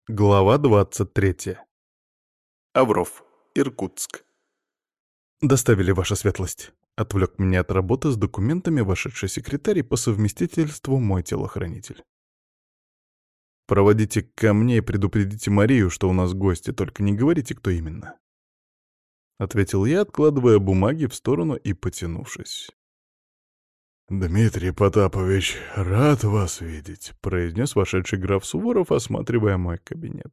Глава 23. Авров, Иркутск. «Доставили, ваша светлость», — отвлек меня от работы с документами вошедший секретарь и по совместительству мой телохранитель. «Проводите ко мне и предупредите Марию, что у нас гости, только не говорите, кто именно», — ответил я, откладывая бумаги в сторону и потянувшись. «Дмитрий Потапович, рад вас видеть», — произнес вошедший граф Суворов, осматривая мой кабинет.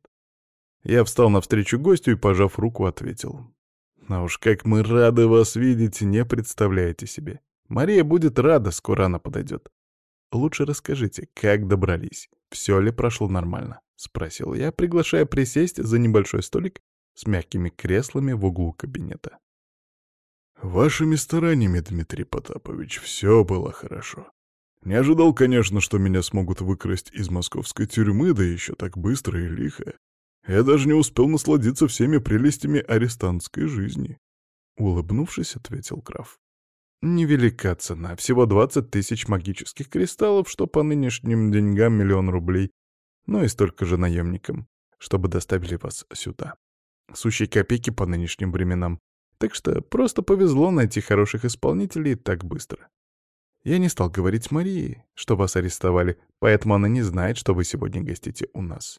Я встал навстречу гостю и, пожав руку, ответил. «А уж как мы рады вас видеть, не представляете себе. Мария будет рада, скоро она подойдет. Лучше расскажите, как добрались? Все ли прошло нормально?» — спросил я, приглашая присесть за небольшой столик с мягкими креслами в углу кабинета. «Вашими стараниями, Дмитрий Потапович, все было хорошо. Не ожидал, конечно, что меня смогут выкрасть из московской тюрьмы, да еще так быстро и лихо. Я даже не успел насладиться всеми прелестями арестантской жизни», — улыбнувшись, ответил граф. «Невелика цена, всего 20 тысяч магических кристаллов, что по нынешним деньгам 1 000 000 рублей, ну и столько же наемникам, чтобы доставили вас сюда. Сущие копейки по нынешним временам. Так что просто повезло найти хороших исполнителей так быстро. Я не стал говорить Марии, что вас арестовали, поэтому она не знает, что вы сегодня гостите у нас».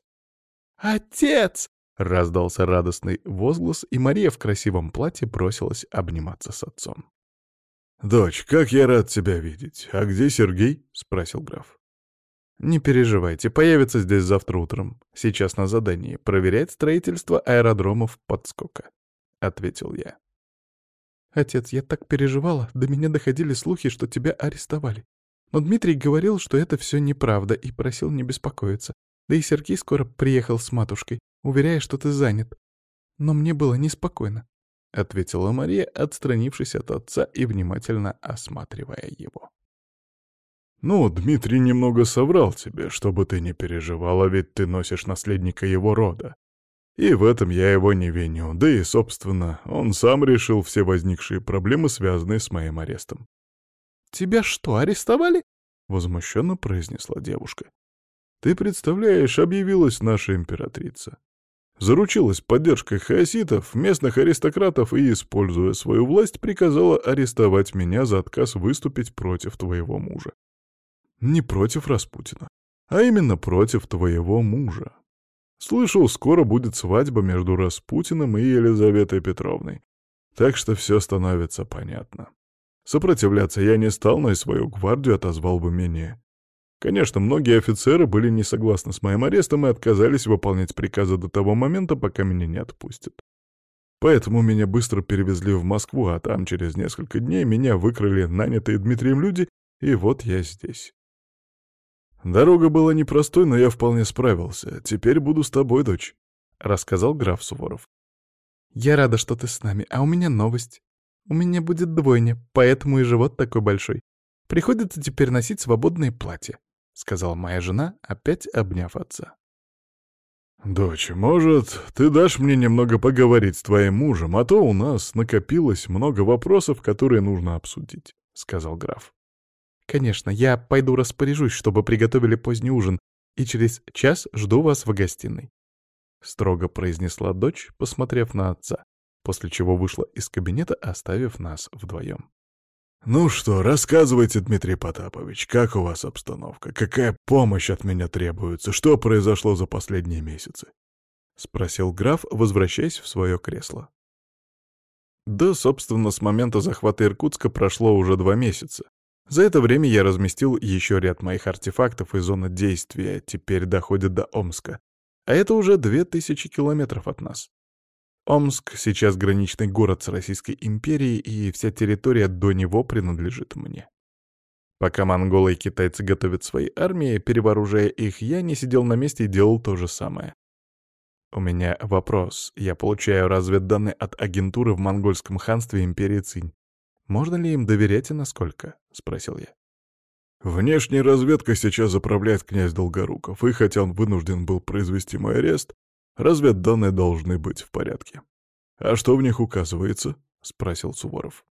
«Отец!» — раздался радостный возглас, и Мария в красивом платье бросилась обниматься с отцом. «Дочь, как я рад тебя видеть. А где Сергей?» — спросил граф. «Не переживайте, появится здесь завтра утром. Сейчас на задании проверять строительство аэродромов подскока», — ответил я. «Отец, я так переживала, до меня доходили слухи, что тебя арестовали. Но Дмитрий говорил, что это все неправда, и просил не беспокоиться. Да и Сергей скоро приехал с матушкой, уверяя, что ты занят. Но мне было неспокойно», — ответила Мария, отстранившись от отца и внимательно осматривая его. «Ну, Дмитрий немного соврал тебе, чтобы ты не переживала, ведь ты носишь наследника его рода. И в этом я его не виню, да и, собственно, он сам решил все возникшие проблемы, связанные с моим арестом». «Тебя что, арестовали?» — возмущенно произнесла девушка. «Ты представляешь, объявилась наша императрица. Заручилась поддержкой хаоситов, местных аристократов и, используя свою власть, приказала арестовать меня за отказ выступить против твоего мужа. Не против Распутина, а именно против твоего мужа. Слышал, скоро будет свадьба между Распутиным и Елизаветой Петровной. Так что все становится понятно. Сопротивляться я не стал, но и свою гвардию отозвал в имение. Конечно, многие офицеры были не согласны с моим арестом и отказались выполнять приказы до того момента, пока меня не отпустят. Поэтому меня быстро перевезли в Москву, а там через несколько дней меня выкрали нанятые Дмитрием люди, и вот я здесь. Дорога была непростой, но я вполне справился. Теперь буду с тобой, дочь», — рассказал граф Суворов. «Я рада, что ты с нами, а у меня новость. У меня будет двойня, поэтому и живот такой большой. Приходится теперь носить свободные платья», — сказала моя жена, опять обняв отца. «Дочь, может, ты дашь мне немного поговорить с твоим мужем, а то у нас накопилось много вопросов, которые нужно обсудить», — сказал граф. «Конечно, я пойду распоряжусь, чтобы приготовили поздний ужин, и через час жду вас в гостиной», — строго произнесла дочь, посмотрев на отца, после чего вышла из кабинета, оставив нас вдвоем. «Ну что, рассказывайте, Дмитрий Потапович, как у вас обстановка? Какая помощь от меня требуется? Что произошло за последние месяцы?» — спросил граф, возвращаясь в свое кресло. Да, собственно, с момента захвата Иркутска прошло уже 2 месяца. За это время я разместил еще ряд моих артефактов, и зона действия теперь доходит до Омска. А это уже 2000 километров от нас. Омск сейчас граничный город с Российской империей, и вся территория до него принадлежит мне. Пока монголы и китайцы готовят свои армии, перевооружая их, я не сидел на месте и делал то же самое. У меня вопрос. Я получаю разведданные от агентуры в монгольском ханстве империи Цинь. Можно ли им доверять и насколько? — спросил я. «Внешней разведкой сейчас заправляет князь Долгоруков, и хотя он вынужден был произвести мой арест, разведданные должны быть в порядке. А что в них указывается?» — спросил Суворов.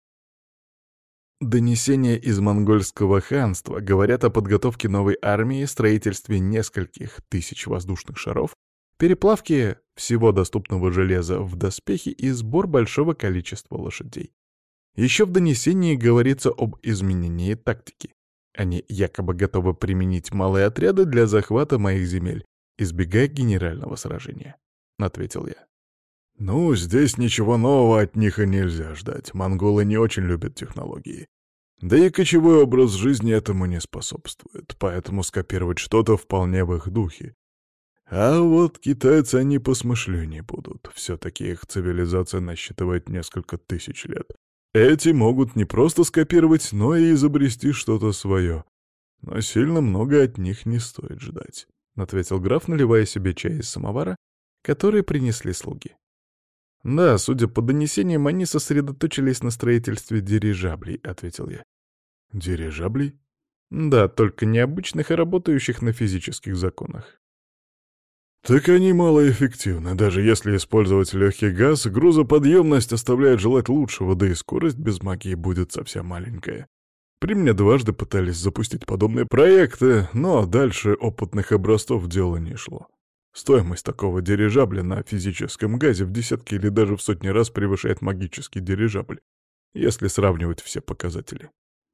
Донесения из монгольского ханства говорят о подготовке новой армии, строительстве нескольких тысяч воздушных шаров переплавки всего доступного железа в доспехи и сбор большого количества лошадей. Еще в донесении говорится об изменении тактики. Они якобы готовы применить малые отряды для захвата моих земель, избегая генерального сражения, — ответил я. Ну, здесь ничего нового от них и нельзя ждать. Монголы не очень любят технологии. Да и кочевой образ жизни этому не способствует, поэтому скопировать что-то вполне в их духе. А вот китайцы, они посмышленнее будут. Все-таки их цивилизация насчитывает несколько тысяч лет. Эти могут не просто скопировать, но и изобрести что-то свое. Но сильно много от них не стоит ждать, — ответил граф, наливая себе чай из самовара, который принесли слуги. «Да, судя по донесениям, они сосредоточились на строительстве дирижаблей», — ответил я. Дирижаблей? «Да, только необычных, а работающих на физических законах». Так они малоэффективны. Даже если использовать легкий газ, грузоподъемность оставляет желать лучшего, да и скорость без магии будет совсем маленькая. При мне дважды пытались запустить подобные проекты, но дальше опытных образцов дело не шло. Стоимость такого дирижабля на физическом газе в десятки или даже в сотни раз превышает магический дирижабль, если сравнивать все показатели.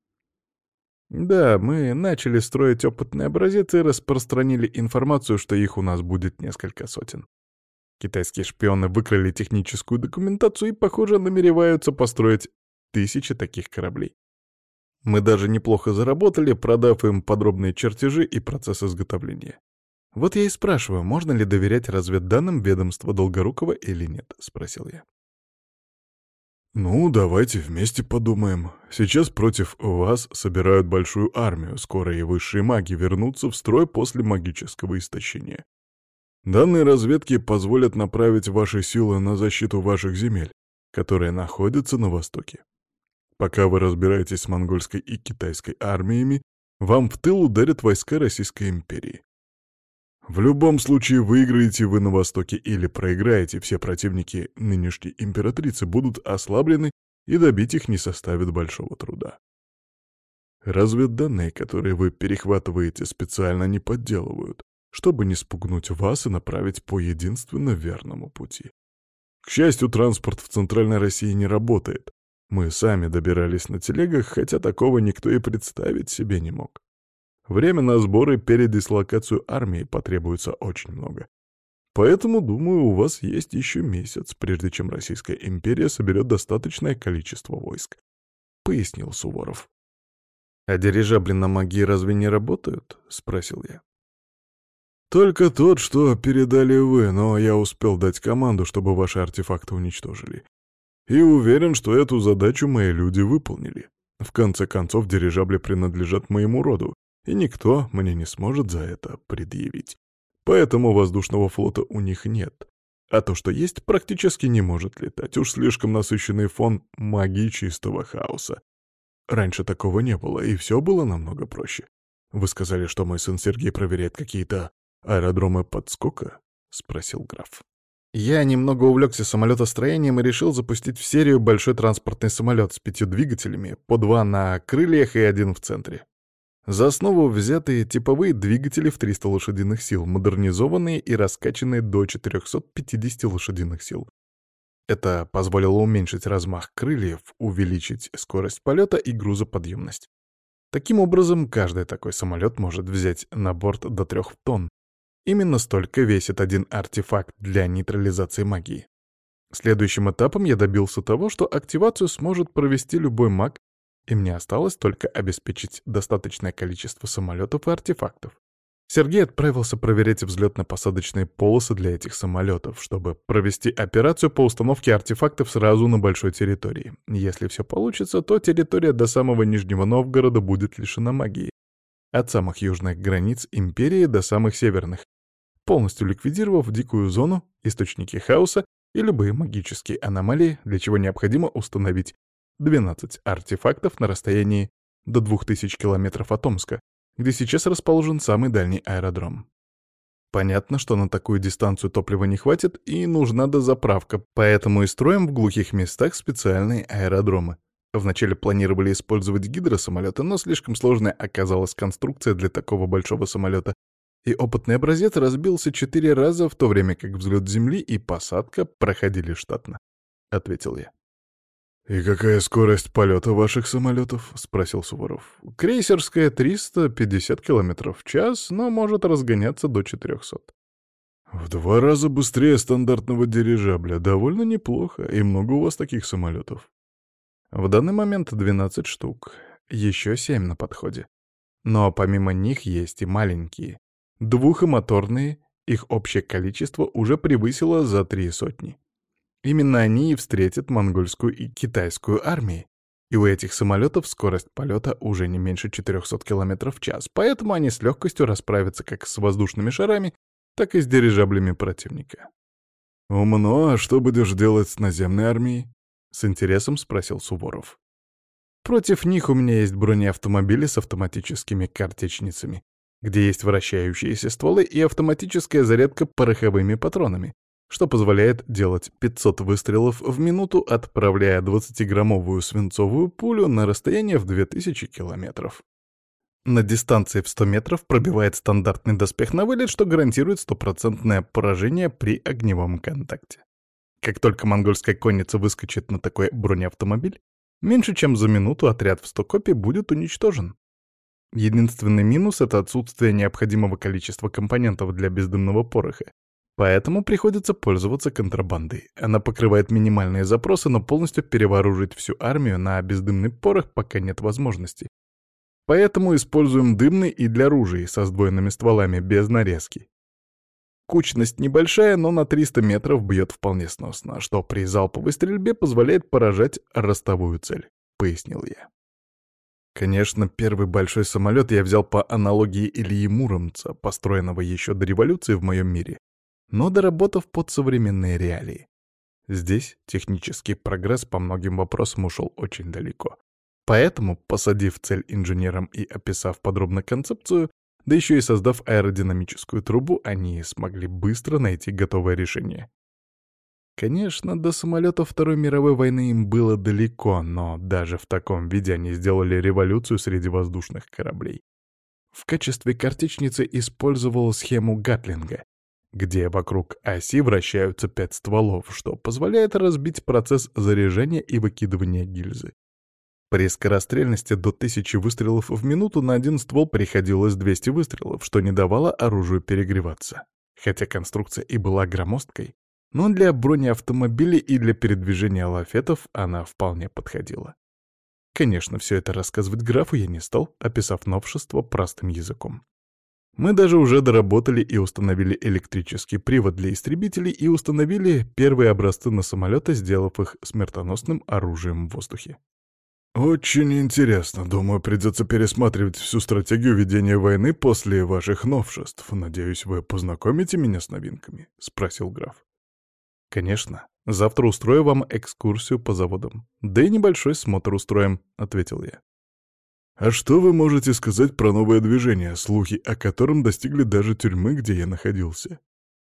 Да, мы начали строить опытный образец и распространили информацию, что их у нас будет несколько сотен. Китайские шпионы выкрали техническую документацию и, похоже, намереваются построить 1000 таких кораблей. Мы даже неплохо заработали, продав им подробные чертежи и процесс изготовления. Вот я и спрашиваю, можно ли доверять разведданным ведомства Долгорукова или нет, — спросил я. Ну, давайте вместе подумаем. Сейчас против вас собирают большую армию, скоро и высшие маги вернутся в строй после магического истощения. Данные разведки позволят направить ваши силы на защиту ваших земель, которые находятся на востоке. Пока вы разбираетесь с монгольской и китайской армиями, вам в тыл ударят войска Российской империи. В любом случае, выиграете вы на Востоке или проиграете, все противники нынешней императрицы будут ослаблены, и добить их не составит большого труда. Разведданные, которые вы перехватываете, специально не подделывают, чтобы не спугнуть вас и направить по единственно верному пути. К счастью, транспорт в Центральной России не работает. Мы сами добирались на телегах, хотя такого никто и представить себе не мог. Время на сборы и передислокацию армии потребуется очень много. Поэтому, думаю, у вас есть еще месяц, прежде чем Российская империя соберет достаточное количество войск», — пояснил Суворов. «А дирижабли на магии разве не работают?» — спросил я. «Только тот, что передали вы, но я успел дать команду, чтобы ваши артефакты уничтожили. И уверен, что эту задачу мои люди выполнили. В конце концов, дирижабли принадлежат моему роду, и никто мне не сможет за это предъявить. Поэтому воздушного флота у них нет. А то, что есть, практически не может летать. Уж слишком насыщенный фон магии чистого хаоса. Раньше такого не было, и все было намного проще. Вы сказали, что мой сын Сергей проверяет какие-то аэродромы подскока?» — спросил граф. Я немного увлекся самолетостроением и решил запустить в серию большой транспортный самолет с 5 двигателями, по 2 на крыльях и 1 в центре. За основу взяты типовые двигатели в 300 лошадиных сил, модернизованные и раскачанные до 450 лошадиных сил. Это позволило уменьшить размах крыльев, увеличить скорость полета и грузоподъемность. Таким образом, каждый такой самолет может взять на борт до 3 тонн. Именно столько весит один артефакт для нейтрализации магии. Следующим этапом я добился того, что активацию сможет провести любой маг, и мне осталось только обеспечить достаточное количество самолетов и артефактов. Сергей отправился проверять взлетно-посадочные полосы для этих самолетов, чтобы провести операцию по установке артефактов сразу на большой территории. Если все получится, то территория до самого Нижнего Новгорода будет лишена магии. От самых южных границ империи до самых северных, полностью ликвидировав дикую зону, источники хаоса и любые магические аномалии, для чего необходимо установить 12 артефактов на расстоянии до 2000 километров от Омска, где сейчас расположен самый дальний аэродром. Понятно, что на такую дистанцию топлива не хватит и нужна дозаправка, поэтому и строим в глухих местах специальные аэродромы. Вначале планировали использовать гидросамолеты, но слишком сложная оказалась конструкция для такого большого самолета, И опытный образец разбился 4 раза, в то время как взлет Земли и посадка проходили штатно, — ответил я. «И какая скорость полета ваших самолетов?» — спросил Суворов. Крейсерская 350 км в час, но может разгоняться до 400. «В 2 раза быстрее стандартного дирижабля. Довольно неплохо. И много у вас таких самолетов?» В данный момент 12 штук, еще 7 на подходе. Но помимо них есть и маленькие. Двухмоторные, их общее количество уже превысило за 3 сотни. Именно они и встретят монгольскую и китайскую армии. И у этих самолетов скорость полета уже не меньше 400 км в час, поэтому они с легкостью расправятся как с воздушными шарами, так и с дирижаблями противника. «Умно, а что будешь делать с наземной армией?» — с интересом спросил Суворов. Против них у меня есть бронеавтомобили с автоматическими картечницами, где есть вращающиеся стволы и автоматическая зарядка пороховыми патронами, что позволяет делать 500 выстрелов в минуту, отправляя 20-граммовую свинцовую пулю на расстояние в 2000 километров. На дистанции в 100 метров пробивает стандартный доспех на вылет, что гарантирует стопроцентное поражение при огневом контакте. Как только монгольская конница выскочит на такой бронеавтомобиль, меньше чем за минуту отряд в 100 копий будет уничтожен. Единственный минус — это отсутствие необходимого количества компонентов для бездымного пороха. Поэтому приходится пользоваться контрабандой. Она покрывает минимальные запросы, но полностью перевооружить всю армию на бездымный порох пока нет возможности. Поэтому используем дымный и для ружей со сдвоенными стволами, без нарезки. Кучность небольшая, но на 300 метров бьет вполне сносно, что при залповой стрельбе позволяет поражать ростовую цель, — пояснил я. Конечно, первый большой самолет я взял по аналогии Ильи Муромца, построенного еще до революции в моем мире, но доработав под современные реалии. Здесь технический прогресс по многим вопросам ушел очень далеко. Поэтому, посадив цель инженерам и описав подробно концепцию, да еще и создав аэродинамическую трубу, они смогли быстро найти готовое решение. Конечно, до самолетов Второй мировой войны им было далеко, но даже в таком виде они сделали революцию среди воздушных кораблей. В качестве картечницы использовал схему Гатлинга, где вокруг оси вращаются 5 стволов, что позволяет разбить процесс заряжания и выкидывания гильзы. При скорострельности до 1000 выстрелов в минуту на один ствол приходилось 200 выстрелов, что не давало оружию перегреваться. Хотя конструкция и была громоздкой, но для бронеавтомобилей и для передвижения лафетов она вполне подходила. Конечно, все это рассказывать графу я не стал, описав новшество простым языком. Мы даже уже доработали и установили электрический привод для истребителей и установили первые образцы на самолеты, сделав их смертоносным оружием в воздухе. «Очень интересно. Думаю, придется пересматривать всю стратегию ведения войны после ваших новшеств. Надеюсь, вы познакомите меня с новинками?» — спросил граф. «Конечно. Завтра устрою вам экскурсию по заводам. Да и небольшой смотр устроим», — ответил я. «А что вы можете сказать про новое движение, слухи о котором достигли даже тюрьмы, где я находился?»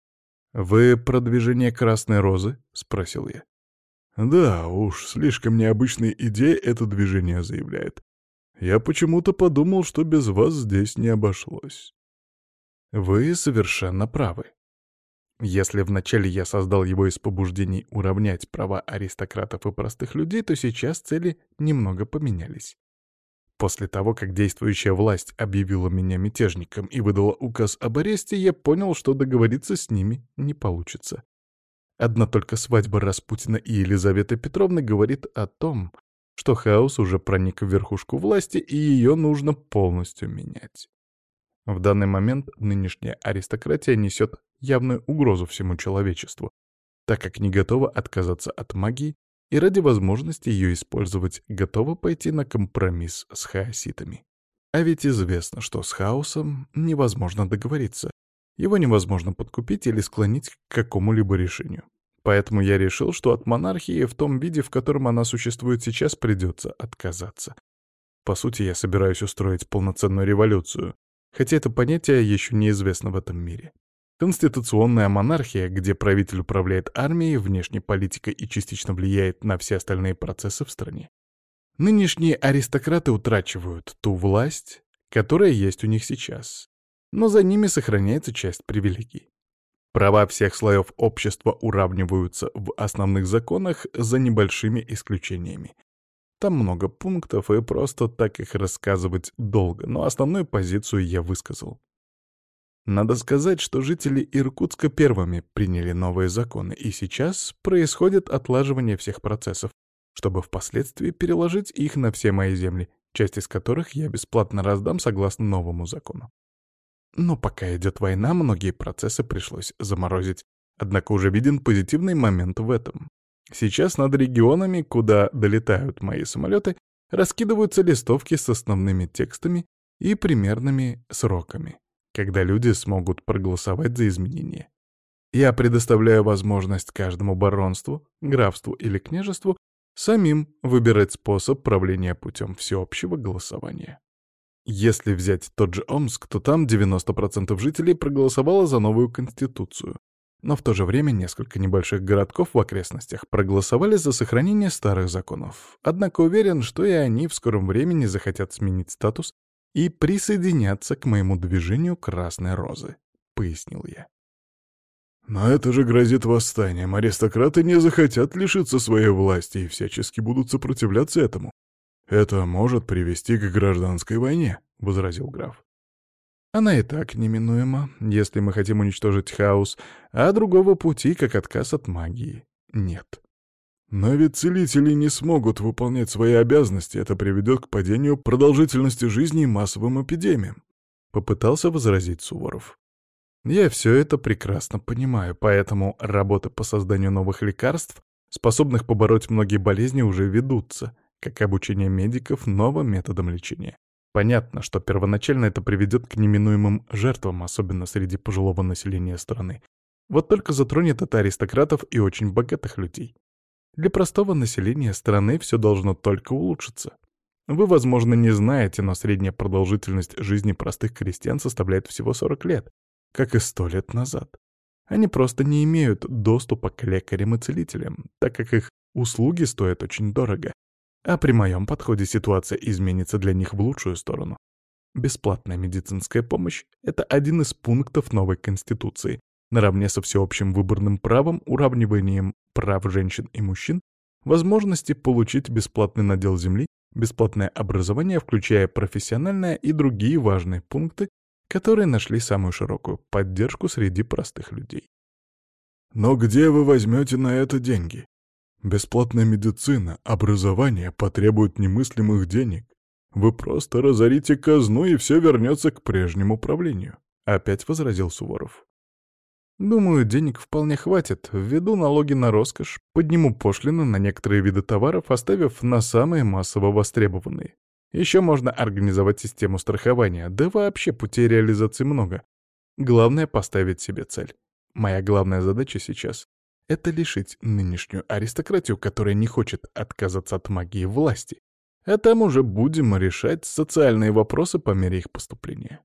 «Вы про движение Красной Розы?» — спросил я. «Да, уж, слишком необычная идея это движение заявляет. Я почему-то подумал, что без вас здесь не обошлось». «Вы совершенно правы. Если вначале я создал его из побуждений уравнять права аристократов и простых людей, то сейчас цели немного поменялись. После того, как действующая власть объявила меня мятежником и выдала указ об аресте, я понял, что договориться с ними не получится. Одна только свадьба Распутина и Елизаветы Петровны говорит о том, что хаос уже проник в верхушку власти, и ее нужно полностью менять. В данный момент нынешняя аристократия несет явную угрозу всему человечеству, так как не готова отказаться от магии и ради возможности ее использовать готова пойти на компромисс с хаоситами. А ведь известно, что с хаосом невозможно договориться. Его невозможно подкупить или склонить к какому-либо решению. Поэтому я решил, что от монархии в том виде, в котором она существует сейчас, придется отказаться. По сути, я собираюсь устроить полноценную революцию, хотя это понятие еще неизвестно в этом мире. Конституционная монархия, где правитель управляет армией, внешней политикой и частично влияет на все остальные процессы в стране. Нынешние аристократы утрачивают ту власть, которая есть у них сейчас. но за ними сохраняется часть привилегий. Права всех слоев общества уравниваются в основных законах за небольшими исключениями. Там много пунктов, и просто так их рассказывать долго, но основную позицию я высказал. Надо сказать, что жители Иркутска первыми приняли новые законы, и сейчас происходит отлаживание всех процессов, чтобы впоследствии переложить их на все мои земли, часть из которых я бесплатно раздам согласно новому закону. Но пока идет война, многие процессы пришлось заморозить. Однако уже виден позитивный момент в этом. Сейчас над регионами, куда долетают мои самолеты, раскидываются листовки с основными текстами и примерными сроками, когда люди смогут проголосовать за изменения. Я предоставляю возможность каждому баронству, графству или княжеству самим выбирать способ правления путем всеобщего голосования. Если взять тот же Омск, то там 90% жителей проголосовало за новую конституцию. Но в то же время несколько небольших городков в окрестностях проголосовали за сохранение старых законов. Однако уверен, что и они в скором времени захотят сменить статус и присоединяться к моему движению «Красной розы», — пояснил я. Но это же грозит восстанием. Аристократы не захотят лишиться своей власти и всячески будут сопротивляться этому. «Это может привести к гражданской войне», — возразил граф. Она и так неминуема, если мы хотим уничтожить хаос, а другого пути, как отказ от магии, нет. Но ведь целители не смогут выполнять свои обязанности, это приведет к падению продолжительности жизни и массовым эпидемиям, — попытался возразить Суворов. Я все это прекрасно понимаю, поэтому работы по созданию новых лекарств, способных побороть многие болезни, уже ведутся, как и обучение медиков новым методам лечения. Понятно, что первоначально это приведет к неминуемым жертвам, особенно среди пожилого населения страны. Вот только затронет это аристократов и очень богатых людей. Для простого населения страны все должно только улучшиться. Вы, возможно, не знаете, но средняя продолжительность жизни простых крестьян составляет всего 40 лет, как и 100 лет назад. Они просто не имеют доступа к лекарям и целителям, так как их услуги стоят очень дорого. А при моем подходе ситуация изменится для них в лучшую сторону. Бесплатная медицинская помощь — это один из пунктов новой Конституции, наравне со всеобщим выборным правом, уравниванием прав женщин и мужчин, возможности получить бесплатный надел земли, бесплатное образование, включая профессиональное и другие важные пункты, которые нашли самую широкую поддержку среди простых людей. Но где вы возьмете на это деньги? Бесплатная медицина, образование потребуют немыслимых денег. Вы просто разорите казну, и все вернется к прежнему правлению», — опять возразил Суворов. «Думаю, денег вполне хватит. Введу налоги на роскошь, подниму пошлины на некоторые виды товаров, оставив на самые массово востребованные. Еще можно организовать систему страхования, да вообще путей реализации много. Главное — поставить себе цель. Моя главная задача сейчас — это лишить нынешнюю аристократию, которая не хочет отказаться от магии, власти. А там уже будем решать социальные вопросы по мере их поступления».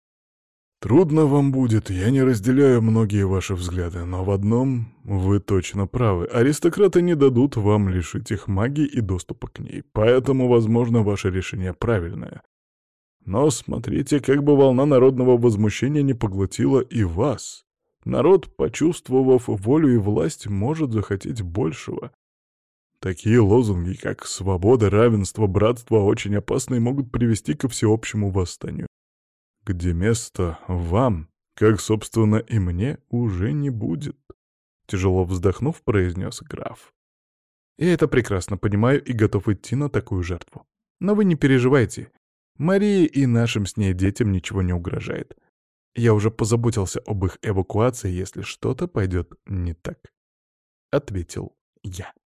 «Трудно вам будет, я не разделяю многие ваши взгляды, но в одном вы точно правы. Аристократы не дадут вам лишить их магии и доступа к ней, поэтому, возможно, ваше решение правильное. Но смотрите, как бы волна народного возмущения не поглотила и вас. Народ, почувствовав волю и власть, может захотеть большего. Такие лозунги, как «свобода», «равенство», «братство» очень опасны и могут привести ко всеобщему восстанию, где место вам, как, собственно, и мне, уже не будет», — тяжело вздохнув, произнес граф. «Я это прекрасно понимаю и готов идти на такую жертву. Но вы не переживайте. Марии и нашим с ней детям ничего не угрожает. Я уже позаботился об их эвакуации, если что-то пойдет не так», — ответил я.